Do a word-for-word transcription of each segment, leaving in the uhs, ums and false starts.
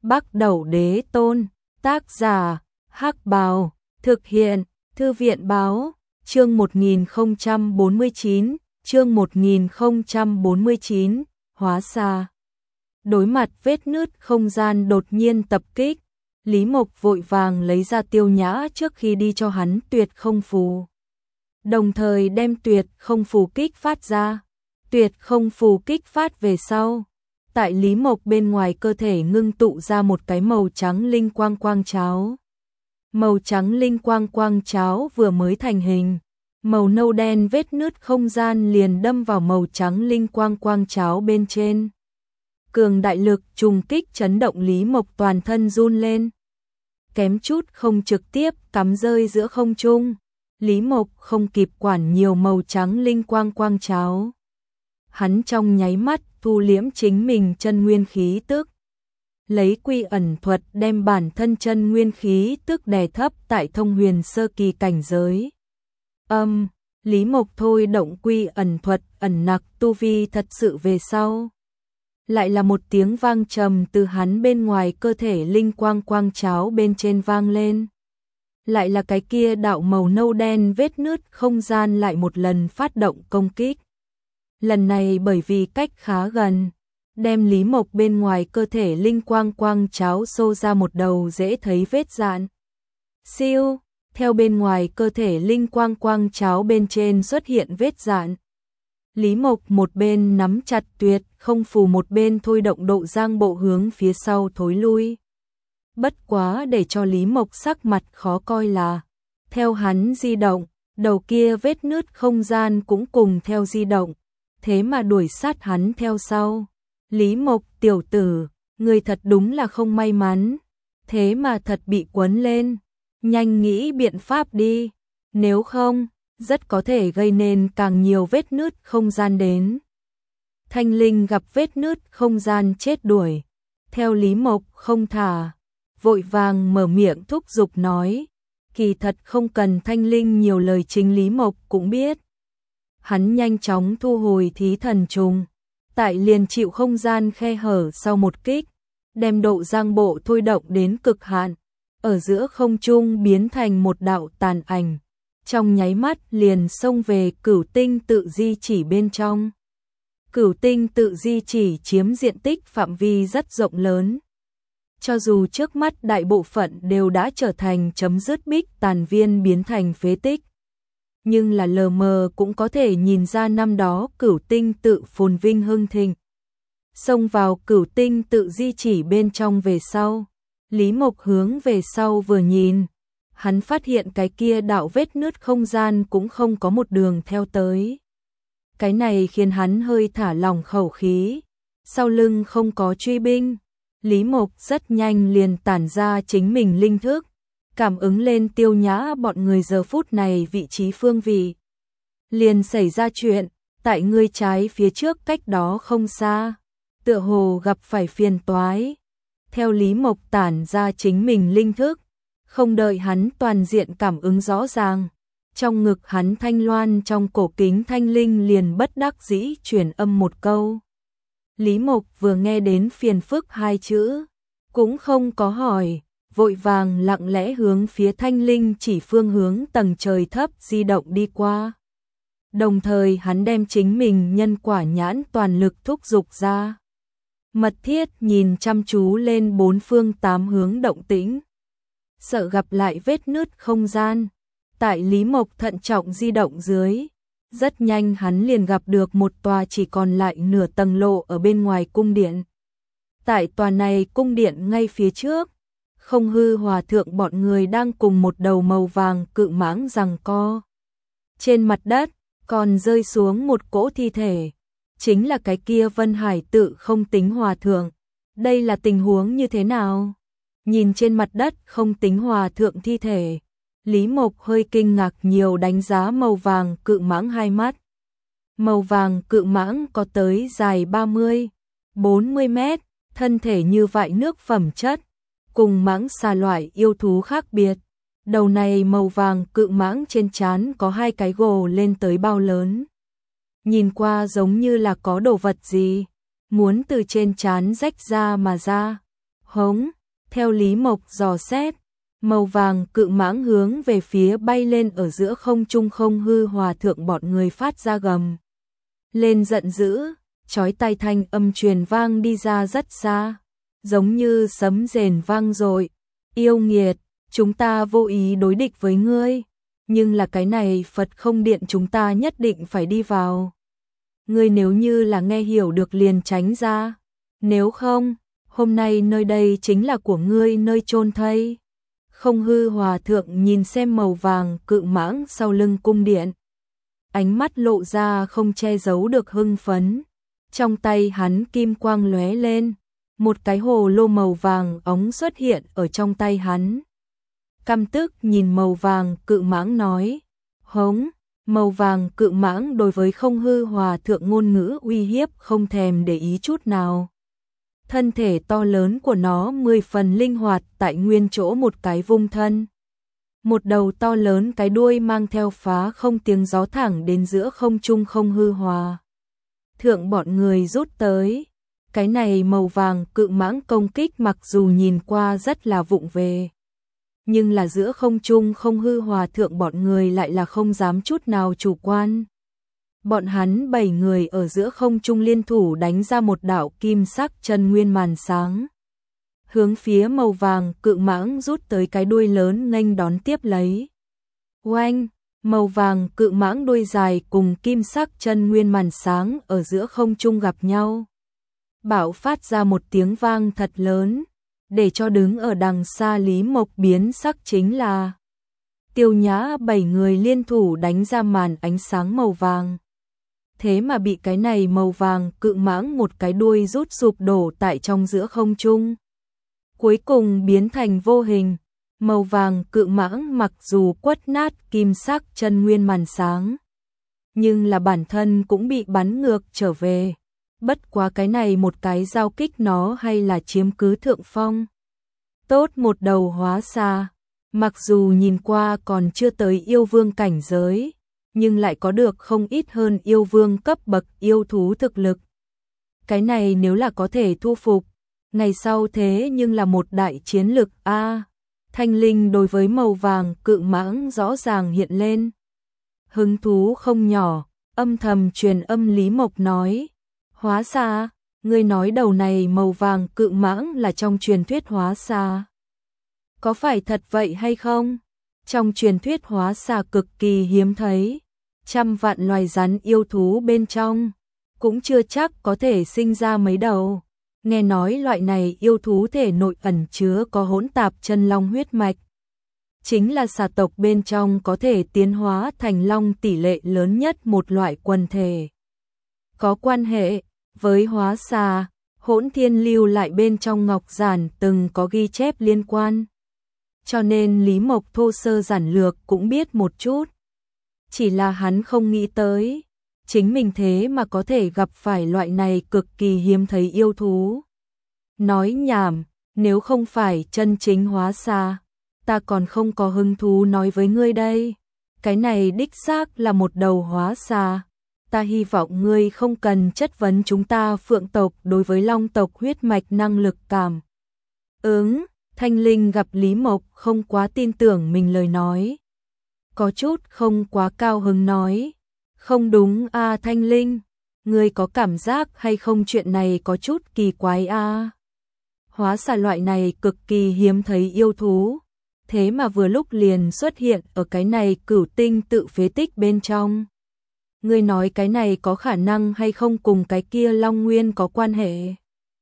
Bắc Đẩu Đế Tôn, tác giả, Hắc Bào, thực hiện, Thư viện Báo, chương một nghìn không trăm bốn mươi chín, chương một nghìn không trăm bốn mươi chín, hóa xa. Đối mặt vết nứt không gian đột nhiên tập kích, Lý Mộc vội vàng lấy ra Tiêu Nhã trước khi đi cho hắn tuyệt không phù. Đồng thời đem tuyệt không phù kích phát ra. Tuyệt không phù kích phát về sau. Tại Lý Mộc bên ngoài cơ thể ngưng tụ ra một cái màu trắng linh quang quang cháo. Màu trắng linh quang quang cháo vừa mới thành hình. Màu nâu đen vết nứt không gian liền đâm vào màu trắng linh quang quang cháo bên trên. Cường đại lực trùng kích chấn động Lý Mộc toàn thân run lên. Kém chút không trực tiếp cắm rơi giữa không trung. Lý Mộc không kịp quản nhiều màu trắng linh quang quang cháo. Hắn trong nháy mắt thu liễm chính mình chân nguyên khí tức. Lấy quy ẩn thuật đem bản thân chân nguyên khí tức đè thấp tại thông huyền sơ kỳ cảnh giới. Âm, Lý Mộc thôi động quy ẩn thuật ẩn nặc tu vi thật sự về sau. Lại là một tiếng vang trầm từ hắn bên ngoài cơ thể linh quang quang cháo bên trên vang lên. Lại là cái kia đạo màu nâu đen vết nứt không gian lại một lần phát động công kích. Lần này bởi vì cách khá gần, đem Lý Mộc bên ngoài cơ thể linh quang quang cháo xô ra một đầu dễ thấy vết dạn. Siêu, theo bên ngoài cơ thể linh quang quang cháo bên trên xuất hiện vết dạn. Lý Mộc một bên nắm chặt tuyệt không phù, một bên thôi động độ giang bộ hướng phía sau thối lui. Bất quá để cho Lý Mộc sắc mặt khó coi là, theo hắn di động, đầu kia vết nứt không gian cũng cùng theo di động, thế mà đuổi sát hắn theo sau. Lý Mộc tiểu tử, người thật đúng là không may mắn, thế mà thật bị quấn lên, nhanh nghĩ biện pháp đi, nếu không, rất có thể gây nên càng nhiều vết nứt không gian đến. Thanh Linh gặp vết nứt không gian chết đuổi, theo Lý Mộc không thả, vội vàng mở miệng thúc giục nói, kỳ thật không cần Thanh Linh nhiều lời, chính Lý Mộc cũng biết. Hắn nhanh chóng thu hồi thí thần trùng, tại liền chịu không gian khe hở sau một kích, đem độ giang bộ thôi động đến cực hạn, ở giữa không trung biến thành một đạo tàn ảnh, trong nháy mắt liền xông về Cửu Tinh tự di chỉ bên trong. Cửu Tinh tự di chỉ chiếm diện tích phạm vi rất rộng lớn. Cho dù trước mắt đại bộ phận đều đã trở thành chấm dứt bích tàn viên biến thành phế tích, nhưng là lờ mờ cũng có thể nhìn ra năm đó Cửu Tinh tự phồn vinh hưng thịnh. Xông vào Cửu Tinh tự di chỉ bên trong về sau, Lý Mộc hướng về sau vừa nhìn, hắn phát hiện cái kia đạo vết nứt không gian cũng không có một đường theo tới. Cái này khiến hắn hơi thả lỏng khẩu khí, sau lưng không có truy binh. Lý Mộc rất nhanh liền tản ra chính mình linh thức, cảm ứng lên Tiêu Nhã bọn người giờ phút này vị trí phương vị. Liền xảy ra chuyện, tại ngươi trái phía trước cách đó không xa, tựa hồ gặp phải phiền toái. Theo Lý Mộc tản ra chính mình linh thức, không đợi hắn toàn diện cảm ứng rõ ràng, trong ngực hắn thanh loan trong cổ kính thanh linh liền bất đắc dĩ truyền âm một câu. Lý Mộc vừa nghe đến phiền phức hai chữ, cũng không có hỏi, vội vàng lặng lẽ hướng phía thanh linh chỉ phương hướng tầng trời thấp di động đi qua. Đồng thời hắn đem chính mình nhân quả nhãn toàn lực thúc giục ra. Mật thiết nhìn chăm chú lên bốn phương tám hướng động tĩnh. Sợ gặp lại vết nứt không gian. Tại Lý Mộc thận trọng di động dưới, rất nhanh hắn liền gặp được một tòa chỉ còn lại nửa tầng lộ ở bên ngoài cung điện. Tại tòa này cung điện ngay phía trước, Không Hư Hòa thượng bọn người đang cùng một đầu màu vàng cự mãng giằng co. Trên mặt đất còn rơi xuống một cỗ thi thể, chính là cái kia Vân Hải Tự Không Tính Hòa thượng. Đây là tình huống như thế nào? Nhìn trên mặt đất Không Tính Hòa thượng thi thể, Lý Mộc hơi kinh ngạc nhiều đánh giá màu vàng cự mãng hai mắt. Màu vàng cự mãng có tới dài ba mươi, bốn mươi mét, thân thể như vại nước phẩm chất, cùng mãng xà loại yêu thú khác biệt. Đầu này màu vàng cự mãng trên trán có hai cái gồ lên tới bao lớn. Nhìn qua giống như là có đồ vật gì, muốn từ trên trán rách ra mà ra. Hống, theo Lý Mộc dò xét, màu vàng cự mãng hướng về phía bay lên ở giữa không trung không hư hòa thượng bọn người phát ra gầm lên giận dữ, chói tai thanh âm truyền vang đi ra rất xa, giống như sấm rền vang dội. Yêu nghiệt, chúng ta vô ý đối địch với ngươi, nhưng là cái này Phật không điện chúng ta nhất định phải đi vào. Ngươi nếu như là nghe hiểu được liền tránh ra, nếu không, hôm nay nơi đây chính là của ngươi nơi chôn thây. Không hư hòa thượng nhìn xem màu vàng cự mãng sau lưng cung điện, ánh mắt lộ ra không che giấu được hưng phấn. Trong tay hắn kim quang lóe lên, một cái hồ lô màu vàng óng xuất hiện ở trong tay hắn. Căm tức nhìn màu vàng cự mãng nói, hống. Màu vàng cự mãng đối với không hư hòa thượng ngôn ngữ uy hiếp không thèm để ý chút nào. Thân thể to lớn của nó mười phần linh hoạt tại nguyên chỗ một cái vung thân. Một đầu to lớn cái đuôi mang theo phá không tiếng gió thẳng đến giữa không trung không hư hòa thượng bọn người rút tới. Cái này màu vàng cự mãng công kích mặc dù nhìn qua rất là vụng về, nhưng là giữa không trung không hư hòa thượng bọn người lại là không dám chút nào chủ quan. Bọn hắn bảy người ở giữa không trung liên thủ đánh ra một đạo kim sắc chân nguyên màn sáng, hướng phía màu vàng cự mãng rút tới cái đuôi lớn nghênh đón tiếp lấy. Oanh, màu vàng cự mãng đuôi dài cùng kim sắc chân nguyên màn sáng ở giữa không trung gặp nhau, bạo phát ra một tiếng vang thật lớn, để cho đứng ở đằng xa Lý Mộc biến sắc. Chính là Tiêu Nhã bảy người liên thủ đánh ra màn ánh sáng màu vàng, thế mà bị cái này màu vàng cự mãng một cái đuôi rút sụp đổ tại trong giữa không trung, cuối cùng biến thành vô hình. Màu vàng cự mãng mặc dù quất nát kim sắc chân nguyên màn sáng, nhưng là bản thân cũng bị bắn ngược trở về. Bất quá cái này một cái giao kích nó hay là chiếm cứ thượng phong. Tốt một đầu hóa xa, mặc dù nhìn qua còn chưa tới yêu vương cảnh giới, nhưng lại có được không ít hơn yêu vương cấp bậc yêu thú thực lực. Cái này nếu là có thể thu phục, ngày sau thế nhưng là một đại chiến lực a. À, Thanh Linh đối với màu vàng cự mãng rõ ràng hiện lên hứng thú không nhỏ, âm thầm truyền âm Lý Mộc nói, hóa xa, ngươi nói đầu này màu vàng cự mãng là trong truyền thuyết hóa xa, có phải thật vậy hay không? Trong truyền thuyết hóa xa cực kỳ hiếm thấy, trăm vạn loài rắn yêu thú bên trong cũng chưa chắc có thể sinh ra mấy đầu. Nghe nói loại này yêu thú thể nội ẩn chứa có hỗn tạp chân long huyết mạch, chính là xà tộc bên trong có thể tiến hóa thành long tỷ lệ lớn nhất một loại quần thể. Có quan hệ với hóa xà, Hỗn Thiên lưu lại bên trong ngọc giản từng có ghi chép liên quan, cho nên Lý Mộc thô sơ giản lược cũng biết một chút. Chỉ là hắn không nghĩ tới, chính mình thế mà có thể gặp phải loại này cực kỳ hiếm thấy yêu thú. Nói nhảm, nếu không phải chân chính hóa xà, ta còn không có hứng thú nói với ngươi đây. Cái này đích xác là một đầu hóa xà. Ta hy vọng ngươi không cần chất vấn chúng ta Phượng tộc đối với Long tộc huyết mạch năng lực cảm ứng. Thanh Linh gặp Lý Mộc không quá tin tưởng mình lời nói, có chút không quá cao hứng nói, không đúng a à, Thanh Linh, ngươi có cảm giác hay không chuyện này có chút kỳ quái a? À? Hóa xà loại này cực kỳ hiếm thấy yêu thú, thế mà vừa lúc liền xuất hiện ở cái này cửu tinh tự phế tích bên trong. Ngươi nói cái này có khả năng hay không cùng cái kia Long Nguyên có quan hệ?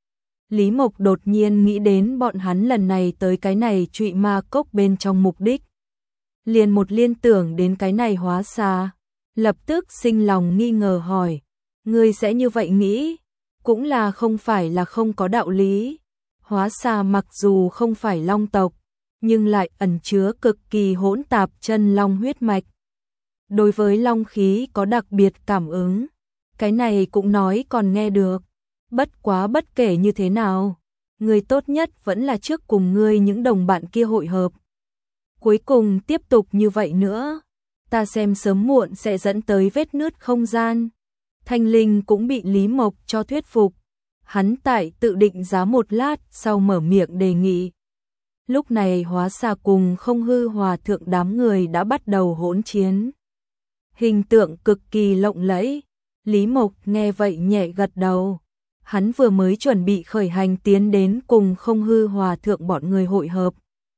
Lý Mộc đột nhiên nghĩ đến bọn hắn lần này tới cái này Trụy Ma Cốc bên trong mục đích, liền một liên tưởng đến cái này hóa xà, lập tức sinh lòng nghi ngờ hỏi, ngươi sẽ như vậy nghĩ, cũng là không phải là không có đạo lý. Hóa xà mặc dù không phải long tộc, nhưng lại ẩn chứa cực kỳ hỗn tạp chân long huyết mạch, đối với long khí có đặc biệt cảm ứng, cái này cũng nói còn nghe được. Bất quá bất kể như thế nào, người tốt nhất vẫn là trước cùng ngươi những đồng bạn kia hội hợp. Cuối cùng tiếp tục như vậy nữa, ta xem sớm muộn sẽ dẫn tới vết nứt không gian. Thanh Linh cũng bị Lý Mộc cho thuyết phục. Hắn tại tự định giá một lát sau mở miệng đề nghị. Lúc này Hóa Xà cùng Không Hư Hòa Thượng đám người đã bắt đầu hỗn chiến. Hình tượng cực kỳ lộng lẫy. Lý Mộc nghe vậy nhẹ gật đầu. Hắn vừa mới chuẩn bị khởi hành tiến đến cùng Không Hư Hòa Thượng bọn người hội hợp.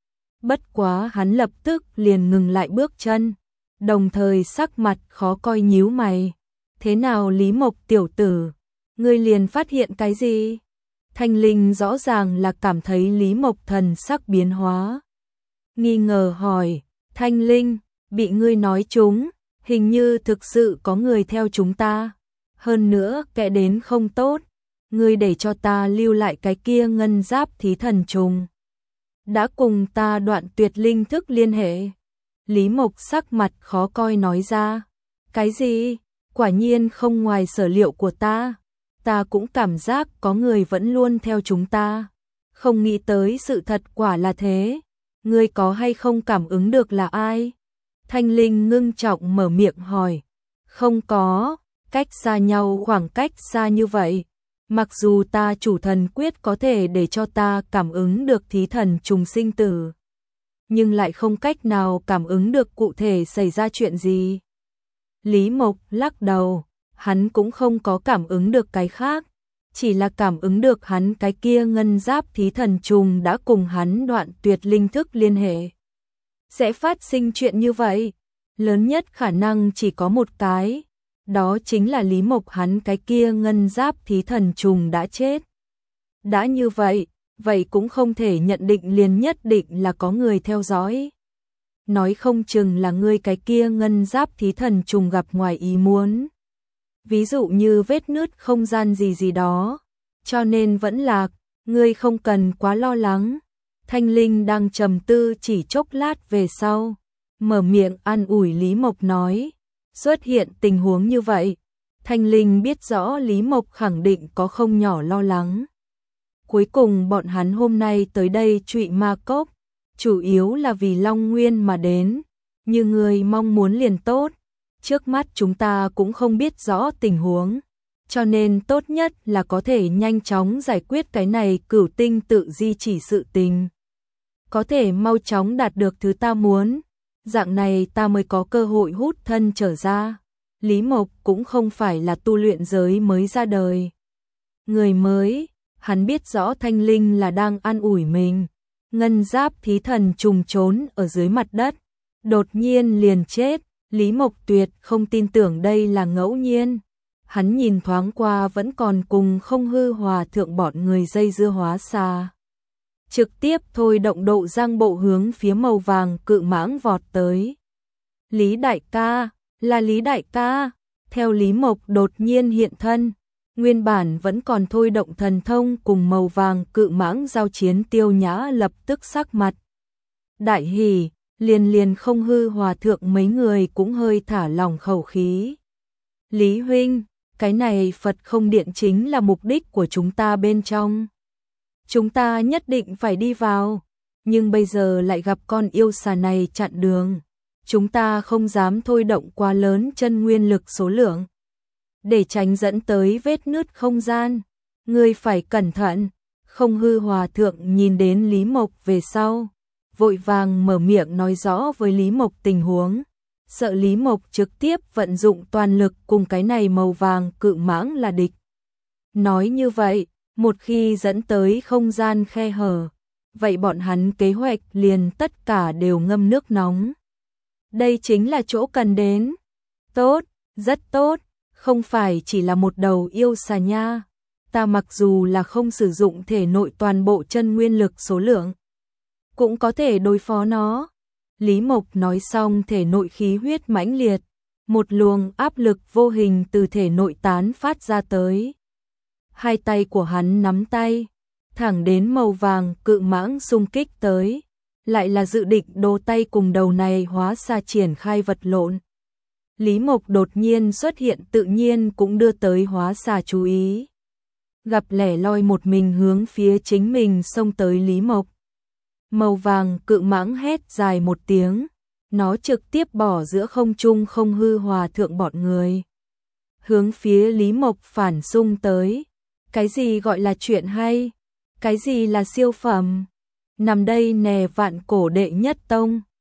Bất quá hắn lập tức liền ngừng lại bước chân, đồng thời sắc mặt khó coi nhíu mày. Thế nào Lý Mộc tiểu tử, ngươi liền phát hiện cái gì? Thanh Linh rõ ràng là cảm thấy Lý Mộc thần sắc biến hóa. Nghi ngờ hỏi, Thanh Linh, bị ngươi nói trúng, hình như thực sự có người theo chúng ta. Hơn nữa kẻ đến không tốt, ngươi để cho ta lưu lại cái kia ngân giáp thí thần trùng. Đã cùng ta đoạn tuyệt linh thức liên hệ. Lý Mộc sắc mặt khó coi nói ra. Cái gì? Quả nhiên không ngoài sở liệu của ta. Ta cũng cảm giác có người vẫn luôn theo chúng ta. Không nghĩ tới sự thật quả là thế. Ngươi có hay không cảm ứng được là ai? Thanh Linh ngưng trọng mở miệng hỏi. Không có, cách xa nhau khoảng cách xa như vậy. Mặc dù ta chủ thần quyết có thể để cho ta cảm ứng được thí thần trùng sinh tử, nhưng lại không cách nào cảm ứng được cụ thể xảy ra chuyện gì. Lý Mộc lắc đầu, hắn cũng không có cảm ứng được cái khác, chỉ là cảm ứng được hắn cái kia ngân giáp thí thần trùng đã cùng hắn đoạn tuyệt linh thức liên hệ. Sẽ phát sinh chuyện như vậy, lớn nhất khả năng chỉ có một cái. Đó chính là Lý Mộc hắn cái kia ngân giáp thí thần trùng đã chết. Đã như vậy, vậy cũng không thể nhận định liền nhất định là có người theo dõi. Nói không chừng là ngươi cái kia ngân giáp thí thần trùng gặp ngoài ý muốn. Ví dụ như vết nứt không gian gì gì đó, cho nên vẫn lạc, ngươi không cần quá lo lắng. Thanh Linh đang trầm tư chỉ chốc lát về sau, mở miệng an ủi Lý Mộc nói. Xuất hiện tình huống như vậy, Thanh Linh biết rõ Lý Mộc khẳng định có không nhỏ lo lắng. Cuối cùng bọn hắn hôm nay tới đây Trụy Ma Cốc, chủ yếu là vì Long Nguyên mà đến, như người mong muốn liền tốt. Trước mắt chúng ta cũng không biết rõ tình huống, cho nên tốt nhất là có thể nhanh chóng giải quyết cái này cửu tinh tự di chỉ sự tình. Có thể mau chóng đạt được thứ ta muốn. Dạng này ta mới có cơ hội hút thân trở ra. Lý Mộc cũng không phải là tu luyện giới mới ra đời. Người mới, hắn biết rõ Thanh Linh là đang an ủi mình. Ngân giáp thí thần trùng trốn ở dưới mặt đất, đột nhiên liền chết. Lý Mộc tuyệt không tin tưởng đây là ngẫu nhiên. Hắn nhìn thoáng qua vẫn còn cùng Không Hư Hòa Thượng bọn người dây dưa Hóa Xà. Trực tiếp thôi động độ giang bộ hướng phía màu vàng cự mãng vọt tới. Lý đại ca, là Lý đại ca. Theo Lý Mộc đột nhiên hiện thân, nguyên bản vẫn còn thôi động thần thông cùng màu vàng cự mãng giao chiến Tiêu Nhã lập tức sắc mặt đại hỉ, liền liền Không Hư Hòa Thượng mấy người cũng hơi thả lỏng khẩu khí. Lý huynh, cái này Phật không điện chính là mục đích của chúng ta bên trong. Chúng ta nhất định phải đi vào, nhưng bây giờ lại gặp con yêu xà này chặn đường. Chúng ta không dám thôi động quá lớn chân nguyên lực số lượng, để tránh dẫn tới vết nứt không gian. Ngươi phải cẩn thận. Không Hư Hòa Thượng nhìn đến Lý Mộc về sau, vội vàng mở miệng nói rõ với Lý Mộc tình huống, sợ Lý Mộc trực tiếp vận dụng toàn lực cùng cái này màu vàng cự mãng là địch. Nói như vậy, một khi dẫn tới không gian khe hở, vậy bọn hắn kế hoạch liền tất cả đều ngâm nước nóng. Đây chính là chỗ cần đến. Tốt, rất tốt, không phải chỉ là một đầu yêu xà nha. Ta mặc dù là không sử dụng thể nội toàn bộ chân nguyên lực số lượng, cũng có thể đối phó nó. Lý Mộc nói xong thể nội khí huyết mãnh liệt, một luồng áp lực vô hình từ thể nội tán phát ra tới. Hai tay của hắn nắm tay, thẳng đến màu vàng cự mãng xung kích tới, lại là dự định đô tay cùng đầu này Hóa Xà triển khai vật lộn. Lý Mộc đột nhiên xuất hiện tự nhiên cũng đưa tới Hóa Xà chú ý. Gặp lẻ loi một mình hướng phía chính mình xông tới Lý Mộc. Màu vàng cự mãng hét dài một tiếng, nó trực tiếp bỏ giữa không trung Không Hư Hòa Thượng bọn người, hướng phía Lý Mộc phản xung tới. Cái gì gọi là chuyện hay? Cái gì là siêu phẩm? Nằm đây nè vạn cổ đệ nhất tông.